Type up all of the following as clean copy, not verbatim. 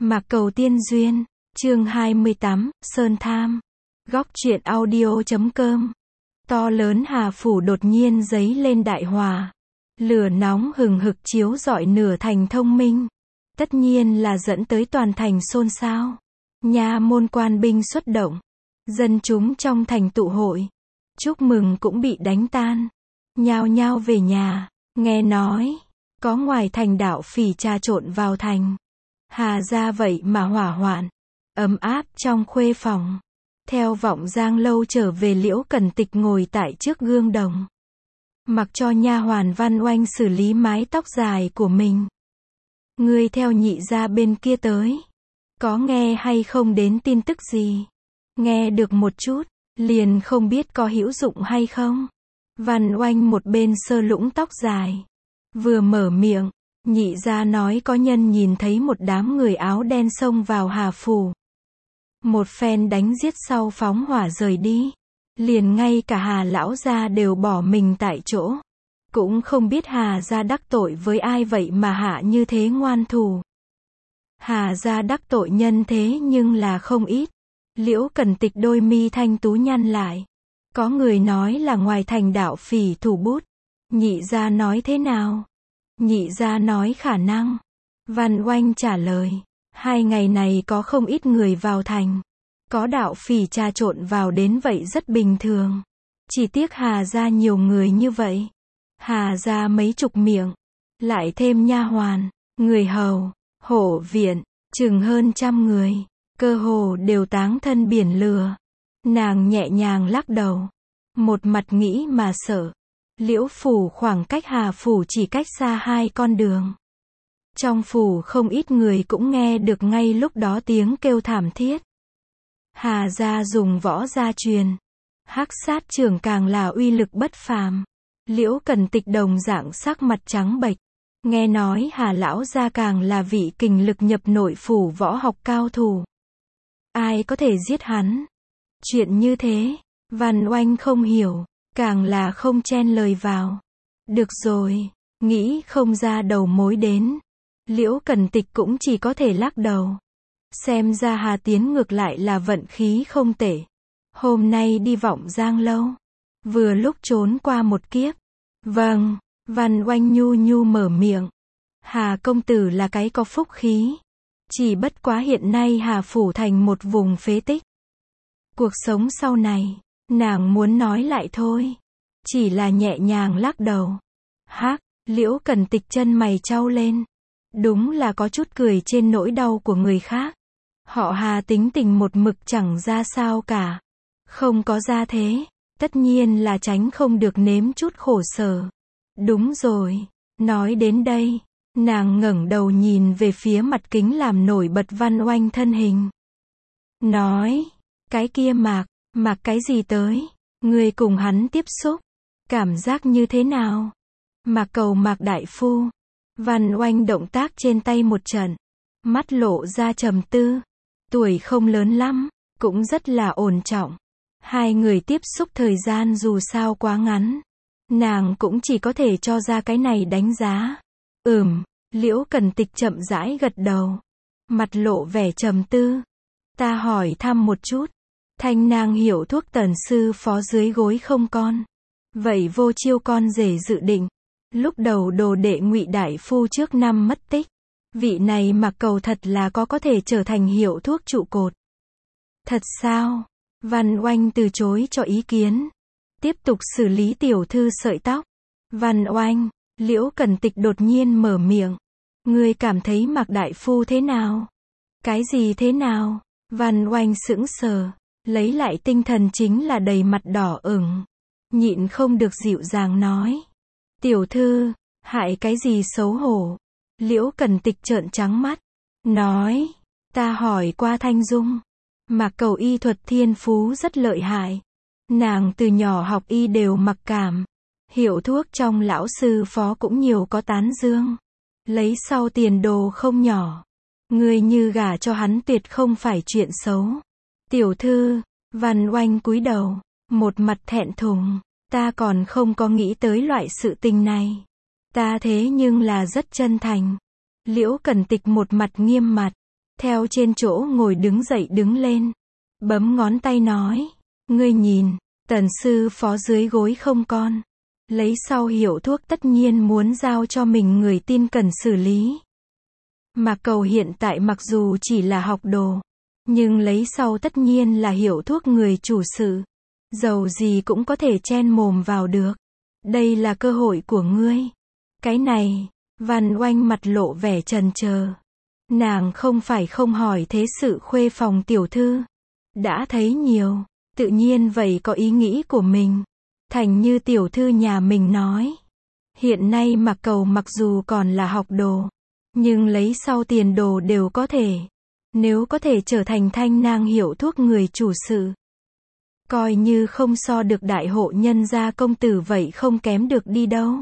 Mạc Cầu Tiên Duyên, chương 28, Sơn Tham. Góc truyện audio.com. To lớn Hà Phủ đột nhiên giấy lên đại hỏa. Lửa nóng hừng hực chiếu rọi nửa thành thông minh. Tất nhiên là dẫn tới toàn thành xôn xao. Nha môn quan binh xuất động. Dân chúng trong thành tụ hội. Chúc mừng cũng bị đánh tan. Nhao nhao về nhà. Nghe nói, có ngoài thành đạo phỉ trà trộn vào thành. Hà ra vậy mà hỏa hoạn. Ấm áp trong khuê phòng. Theo vọng Giang Lâu trở về, Liễu Cẩn Tịch ngồi tại trước gương đồng. Mặc cho nha hoàn Văn Oanh xử lý mái tóc dài của mình. Ngươi theo nhị gia bên kia tới. Có nghe hay không đến tin tức gì? Nghe được một chút, liền không biết có hữu dụng hay không. Văn Oanh một bên sơ lũng tóc dài. Vừa mở miệng, nhị gia nói có nhân nhìn thấy một đám người áo đen xông vào Hà Phủ. Một phen đánh giết sau phóng hỏa rời đi. Liền ngay cả Hà lão gia đều bỏ mình tại chỗ. Cũng không biết Hà gia đắc tội với ai vậy mà hạ như thế ngoan thủ. Hà gia đắc tội nhân thế nhưng là không ít. Liễu Cẩn Tịch đôi mi thanh tú nhăn lại. Có người nói là ngoài thành đạo phỉ thủ bút. Nhị gia nói thế nào? Nhị gia nói khả năng. Văn Oanh trả lời. 2 ngày này có không ít người vào thành. Có đạo phỉ trà trộn vào đến vậy rất bình thường. Chỉ tiếc Hà gia nhiều người như vậy. Hà gia mấy chục miệng. Lại thêm nha hoàn, người hầu, hổ viện, chừng hơn 100 người. Cơ hồ đều táng thân biển lửa. Nàng nhẹ nhàng lắc đầu. Một mặt nghĩ mà sợ. Liễu Phủ khoảng cách Hà Phủ chỉ cách xa 2 con đường. Trong phủ không ít người cũng nghe được ngay lúc đó tiếng kêu thảm thiết. Hà gia dùng võ gia truyền. Hắc sát trưởng càng là uy lực bất phàm. Liễu Cẩn Tịch đồng dạng sắc mặt trắng bệch. Nghe nói Hà lão gia càng là vị kình lực nhập nội phủ võ học cao thủ. Ai có thể giết hắn? Chuyện như thế, Văn Oanh không hiểu, càng là không chen lời vào. Được rồi, nghĩ không ra đầu mối đến. Liễu Cẩn Tịch cũng chỉ có thể lắc đầu. Xem ra Hà Tiến ngược lại là vận khí không tệ. Hôm nay đi vọng Giang Lâu. Vừa lúc trốn qua một kiếp. Vâng, Văn Oanh nhu nhu mở miệng. Hà công tử là cái có phúc khí. Chỉ bất quá hiện nay Hà Phủ thành một vùng phế tích. Cuộc sống sau này, nàng muốn nói lại thôi. Chỉ là nhẹ nhàng lắc đầu. Hắc, Liễu Cẩn Tịch chân mày chau lên. Đúng là có chút cười trên nỗi đau của người khác. Họ Hà tính tình một mực chẳng ra sao cả. Không có ra thế, tất nhiên là tránh không được nếm chút khổ sở. Đúng rồi, nói đến đây, nàng ngẩng đầu nhìn về phía mặt kính làm nổi bật Văn Oanh thân hình. Nói, cái kia Mạc cái gì tới? Người cùng hắn tiếp xúc, cảm giác như thế nào? Mạc cầu Mạc đại phu. Văn Oanh động tác trên tay một trận, mắt lộ ra trầm tư. Tuổi không lớn lắm, cũng rất là ổn trọng. 2 người tiếp xúc thời gian dù sao quá ngắn. Nàng cũng chỉ có thể cho ra cái này đánh giá. Liễu Cẩn Tịch chậm rãi gật đầu. Mặt lộ vẻ trầm tư. Ta hỏi thăm một chút. Thanh nàng hiểu thuốc tần sư phó dưới gối không con. Vậy vô chiêu con rể dự định. Lúc đầu đồ đệ Ngụy đại phu trước năm mất tích. Vị này Mạc cầu thật là có thể trở thành hiệu thuốc trụ cột. Thật sao? Văn Oanh từ chối cho ý kiến. Tiếp tục xử lý tiểu thư sợi tóc. Văn Oanh, Liễu Cẩn Tịch đột nhiên mở miệng. Ngươi cảm thấy Mạc đại phu thế nào? Cái gì thế nào? Văn Oanh sững sờ. Lấy lại tinh thần chính là đầy mặt đỏ ửng. Nhịn không được dịu dàng nói. Tiểu thư, hại cái gì xấu hổ? Liễu Cẩn Tịch trợn trắng mắt. Nói, ta hỏi qua Thanh Dung. Mạc cầu y thuật thiên phú rất lợi hại. Nàng từ nhỏ học y đều mặc cảm. Hiệu thuốc trong lão sư phó cũng nhiều có tán dương. Lấy sau tiền đồ không nhỏ. Người như gả cho hắn tuyệt không phải chuyện xấu. Tiểu thư, Văn Oanh cúi đầu, một mặt thẹn thùng. Ta còn không có nghĩ tới loại sự tình này. Ta thế nhưng là rất chân thành. Liễu Cẩn Tịch một mặt nghiêm mặt. theo trên chỗ ngồi đứng dậy đứng lên, bấm ngón tay nói, ngươi nhìn, Tần sư phó dưới gối không con. Lấy sau hiệu thuốc tất nhiên muốn giao cho mình người tin cần xử lý. Mạc Cầu hiện tại mặc dù chỉ là học đồ, nhưng lấy sau tất nhiên là hiệu thuốc người chủ sự. Dầu gì cũng có thể chen mồm vào được. Đây là cơ hội của ngươi. Cái này, Văn Oanh mặt lộ vẻ chần chờ. Nàng không phải không hỏi thế sự khuê phòng tiểu thư. Đã thấy nhiều, tự nhiên vậy có ý nghĩ của mình. Thành như tiểu thư nhà mình nói. Hiện nay Mạc Cầu mặc dù còn là học đồ, nhưng lấy sau tiền đồ đều có thể. Nếu có thể trở thành thanh nang hiệu thuốc người chủ sự, coi như không so được đại hộ nhân gia công tử vậy không kém được đi đâu.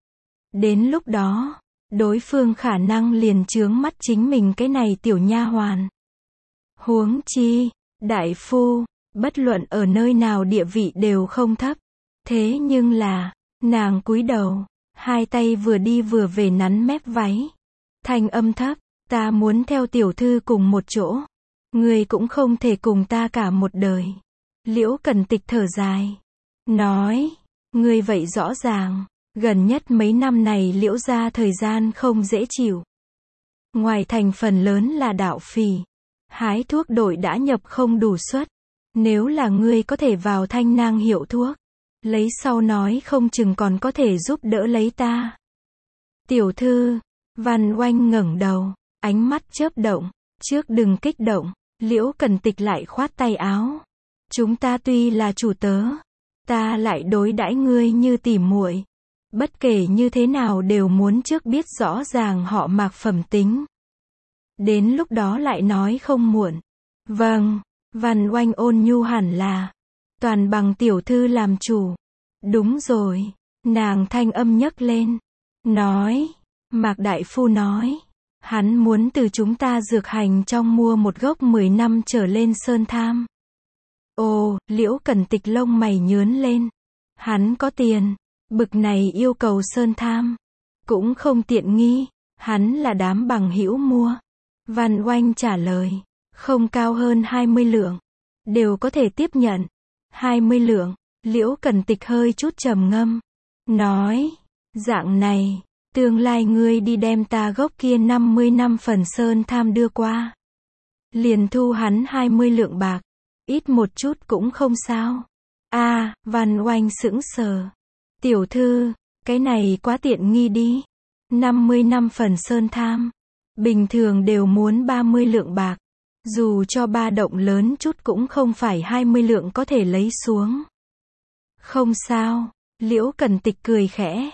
Đến lúc đó, đối phương khả năng liền chướng mắt chính mình cái này tiểu nha hoàn. Huống chi, đại phu, bất luận ở nơi nào địa vị đều không thấp. Thế nhưng là, nàng cúi đầu, hai tay vừa đi vừa về nắn mép váy. Thanh âm thấp, ta muốn theo tiểu thư cùng một chỗ. Ngươi cũng không thể cùng ta cả một đời. Liễu Cần Tịch thở dài. Nói, ngươi vậy rõ ràng, gần nhất mấy năm này Liễu gia thời gian không dễ chịu. Ngoài thành phần lớn là đạo phỉ. Hái thuốc đội đã nhập không đủ suất. Nếu là ngươi có thể vào thanh nang hiệu thuốc, lấy sau nói không chừng còn có thể giúp đỡ lấy ta. Tiểu thư, Văn Oanh ngẩng đầu, ánh mắt chớp động, trước đừng kích động, Liễu Cần Tịch lại khoát tay áo. Chúng ta tuy là chủ tớ, ta lại đối đãi ngươi như tỉ muội. Bất kể như thế nào đều muốn trước biết rõ ràng họ Mạc phẩm tính. Đến lúc đó lại nói không muộn. Vâng, Văn Oanh ôn nhu hẳn là. Toàn bằng tiểu thư làm chủ. Đúng rồi, nàng thanh âm nhấc lên. Nói, Mạc đại phu nói, hắn muốn từ chúng ta dược hành trong mua một gốc 10 năm trở lên sơn tham. Ồ, Liễu Cần Tịch lông mày nhướn lên. Hắn có tiền, bực này yêu cầu sơn tham. Cũng không tiện nghi, hắn là đám bằng hữu mua. Văn Oanh trả lời, không cao hơn 20 lượng. Đều có thể tiếp nhận. 20 lượng, Liễu Cần Tịch hơi chút trầm ngâm. Nói, dạng này, tương lai ngươi đi đem ta gốc kia 50 năm phần sơn tham đưa qua. Liền thu hắn 20 lượng bạc. Ít một chút cũng không sao. Văn Oanh sững sờ. Tiểu thư, cái này quá tiện nghi đi. 50 năm phần sơn tham. Bình thường đều muốn 30 lượng bạc. Dù cho ba động lớn chút cũng không phải 20 lượng có thể lấy xuống. Không sao, Liễu Cần Tịch cười khẽ.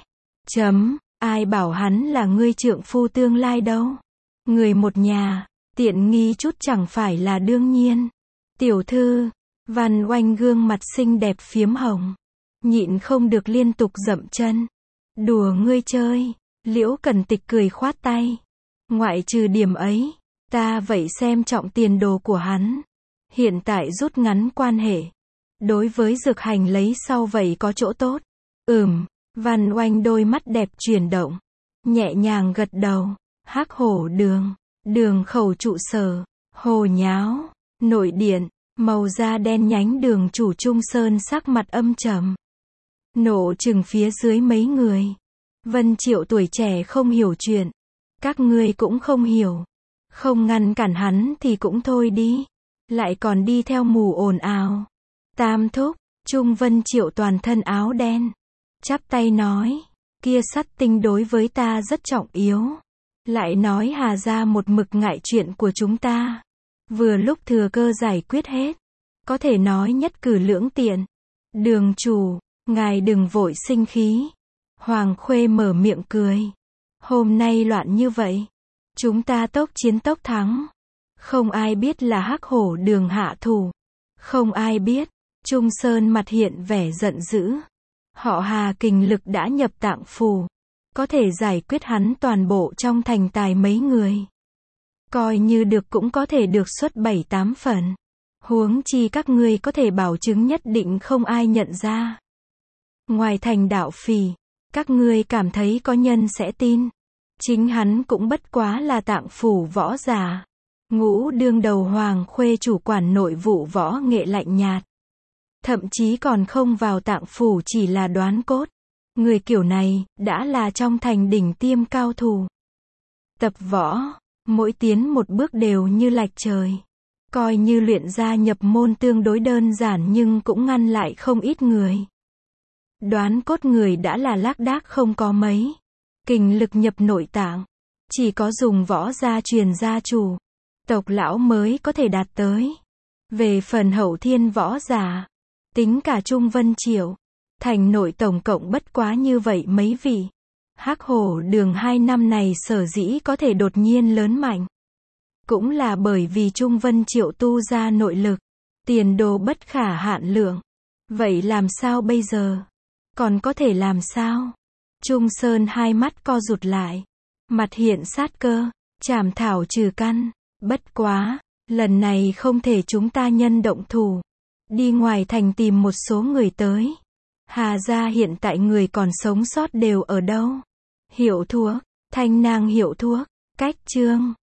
Ai bảo hắn là ngươi trượng phu tương lai đâu. Người một nhà, tiện nghi chút chẳng phải là đương nhiên. Tiểu thư, Văn Oanh gương mặt xinh đẹp phiếm hồng. Nhịn không được liên tục dậm chân. Đùa ngươi chơi, Liễu Cần Tịch cười khoát tay. Ngoại trừ điểm ấy, ta vậy xem trọng tiền đồ của hắn. Hiện tại rút ngắn quan hệ. Đối với dược hành lấy sau vậy có chỗ tốt. Văn Oanh đôi mắt đẹp chuyển động. Nhẹ nhàng gật đầu. Hắc Hổ đường, đường khẩu trụ sở, Hồ Nháo, nội điện, màu da đen nhánh đường chủ Trung Sơn sắc mặt âm trầm. Nộ chừng phía dưới mấy người. Vân Triệu tuổi trẻ không hiểu chuyện. Các ngươi cũng không hiểu. Không ngăn cản hắn thì cũng thôi đi. Lại còn đi theo mù ồn ào. Tam thúc, Trung Vân Triệu toàn thân áo đen. Chắp tay nói, kia Sắt Tinh đối với ta rất trọng yếu. Lại nói Hà gia một mực ngại chuyện của chúng ta. Vừa lúc thừa cơ giải quyết hết. Có thể nói nhất cử lưỡng tiện. Đường chủ, ngài đừng vội sinh khí. Hoàng Khuê mở miệng cười. Hôm nay loạn như vậy. Chúng ta tốc chiến tốc thắng. Không ai biết là Hắc Hổ đường hạ thủ. Không ai biết. Trung Sơn mặt hiện vẻ giận dữ. Họ Hà kình lực đã nhập tạng phủ. Có thể giải quyết hắn toàn bộ trong thành tài mấy người. Coi như được cũng có thể được xuất 7-8 phần. Huống chi các ngươi có thể bảo chứng nhất định không ai nhận ra. Ngoài thành đạo phỉ, các ngươi cảm thấy có nhân sẽ tin. Chính hắn cũng bất quá là tạng phủ võ giả. Ngũ đương đầu Hoàng Khuê chủ quản nội vụ võ nghệ lạnh nhạt. Thậm chí còn không vào tạng phủ chỉ là đoán cốt. Người kiểu này, đã là trong thành đỉnh tiêm cao thủ. Tập võ, mỗi tiến một bước đều như lạch trời. Coi như luyện gia nhập môn tương đối đơn giản nhưng cũng ngăn lại không ít người. Đoán cốt người đã là lác đác không có mấy. Kình lực nhập nội tạng. Chỉ có dùng võ gia truyền gia chủ. Tộc lão mới có thể đạt tới. Về phần hậu thiên võ giả. Tính cả Trung Vân Triệu. Thành nội tổng cộng bất quá như vậy mấy vị. Hắc Hổ Đường 2 năm này sở dĩ có thể đột nhiên lớn mạnh. Cũng là bởi vì Trung Vân Triệu tu ra nội lực. Tiền đồ bất khả hạn lượng. Vậy làm sao bây giờ? Còn có thể làm sao? Trung Sơn hai mắt co rụt lại. Mặt hiện sát cơ. Chảm thảo trừ căn. Bất quá. Lần này không thể chúng ta nhân động thủ. Đi ngoài thành tìm một số người tới. Hà gia hiện tại người còn sống sót đều ở đâu? Hiệu thuốc. Thanh nang hiệu thuốc. Cách chương.